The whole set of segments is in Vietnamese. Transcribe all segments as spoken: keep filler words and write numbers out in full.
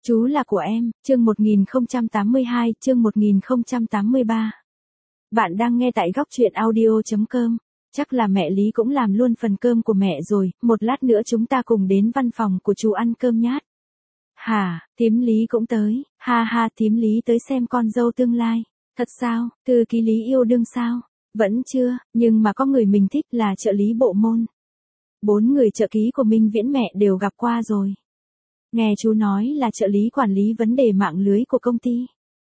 Chú là của em, chương một nghìn không trăm tám mươi hai, chương một nghìn không trăm tám mươi ba. Bạn đang nghe tại góc truyện audio chấm com. Chắc là mẹ Lý cũng làm luôn phần cơm của mẹ rồi, một lát nữa chúng ta cùng đến văn phòng của chú ăn cơm nhát. Hả, thím Lý cũng tới, ha ha, thím Lý tới xem con dâu tương lai. Thật sao, thư ký Lý yêu đương sao? Vẫn chưa, nhưng mà có người mình thích là trợ lý bộ môn. Bốn người trợ ký của Minh Viễn mẹ đều gặp qua rồi. Nghe chú nói là trợ lý quản lý vấn đề mạng lưới của công ty.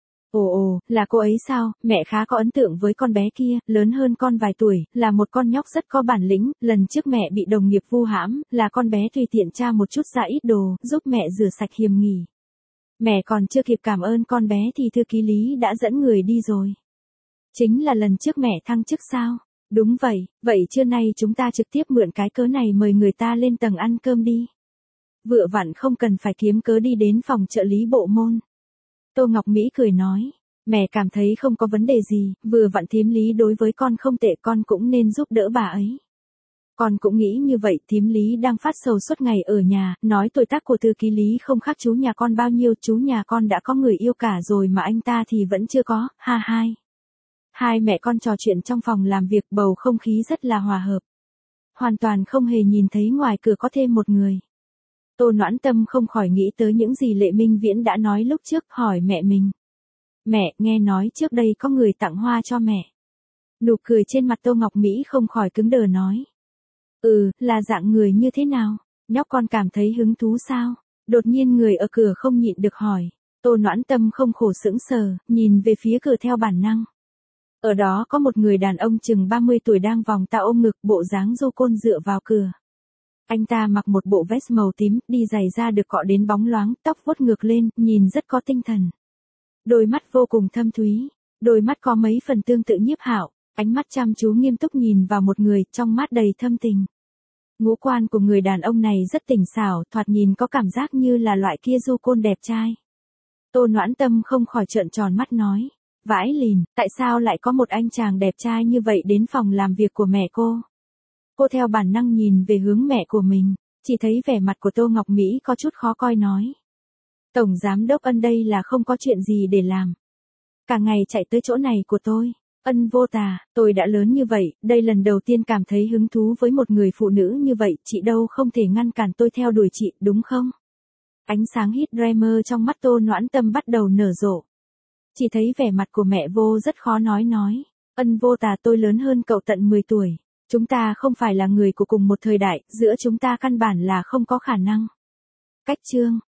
Ồ ồ, là cô ấy sao, mẹ khá có ấn tượng với con bé kia, lớn hơn con vài tuổi, là một con nhóc rất có bản lĩnh, lần trước mẹ bị đồng nghiệp vu hãm, là con bé tùy tiện tra một chút ra ít đồ, giúp mẹ rửa sạch hiềm nghi. Mẹ còn chưa kịp cảm ơn con bé thì thư ký Lý đã dẫn người đi rồi. Chính là lần trước mẹ thăng chức sao? Đúng vậy, vậy trưa nay chúng ta trực tiếp mượn cái cớ này mời người ta lên tầng ăn cơm đi. Vừa vặn không cần phải kiếm cớ đi đến phòng trợ lý bộ môn. Tô Ngọc Mỹ cười nói, mẹ cảm thấy không có vấn đề gì, vừa vặn thím Lý đối với con không tệ, con cũng nên giúp đỡ bà ấy. Con cũng nghĩ như vậy, thím Lý đang phát sầu suốt ngày ở nhà, nói tuổi tác của thư ký Lý không khác chú nhà con bao nhiêu, chú nhà con đã có người yêu cả rồi mà anh ta thì vẫn chưa có, ha hai. Hai mẹ con trò chuyện trong phòng làm việc, bầu không khí rất là hòa hợp. Hoàn toàn không hề nhìn thấy ngoài cửa có thêm một người. Tô Noãn Tâm không khỏi nghĩ tới những gì Lệ Minh Viễn đã nói lúc trước, hỏi mẹ mình. Mẹ, nghe nói trước đây có người tặng hoa cho mẹ. Nụ cười trên mặt Tô Ngọc Mỹ không khỏi cứng đờ nói. Ừ, là dạng người như thế nào? Nhóc con cảm thấy hứng thú sao? Đột nhiên người ở cửa không nhịn được hỏi. Tô Noãn Tâm không khổ sững sờ, nhìn về phía cửa theo bản năng. Ở đó có một người đàn ông chừng ba mươi tuổi đang vòng ta ôm ngực, bộ dáng du côn dựa vào cửa. Anh ta mặc một bộ vest màu tím, đi giày da được cọ đến bóng loáng, tóc vuốt ngược lên, nhìn rất có tinh thần. Đôi mắt vô cùng thâm thúy, đôi mắt có mấy phần tương tự Nhiếp Hạo, ánh mắt chăm chú nghiêm túc nhìn vào một người, trong mắt đầy thâm tình. Ngũ quan của người đàn ông này rất tỉnh xảo, thoạt nhìn có cảm giác như là loại kia du côn đẹp trai. Tô Noãn Tâm không khỏi trợn tròn mắt nói, vãi lìn, tại sao lại có một anh chàng đẹp trai như vậy đến phòng làm việc của mẹ cô? Cô theo bản năng nhìn về hướng mẹ của mình, chỉ thấy vẻ mặt của Tô Ngọc Mỹ có chút khó coi nói. Tổng giám đốc Ân đây là không có chuyện gì để làm. Cả ngày chạy tới chỗ này của tôi. Ân vô tà, tôi đã lớn như vậy, đây lần đầu tiên cảm thấy hứng thú với một người phụ nữ như vậy, chị đâu không thể ngăn cản tôi theo đuổi chị, đúng không? Ánh sáng hít Dreamer trong mắt Tô Noãn Tâm bắt đầu nở rộ. Chỉ thấy vẻ mặt của mẹ vô rất khó nói nói. Ân vô tà, tôi lớn hơn cậu tận mười tuổi. Chúng ta không phải là người của cùng một thời đại, giữa chúng ta căn bản là không có khả năng. Cách chương,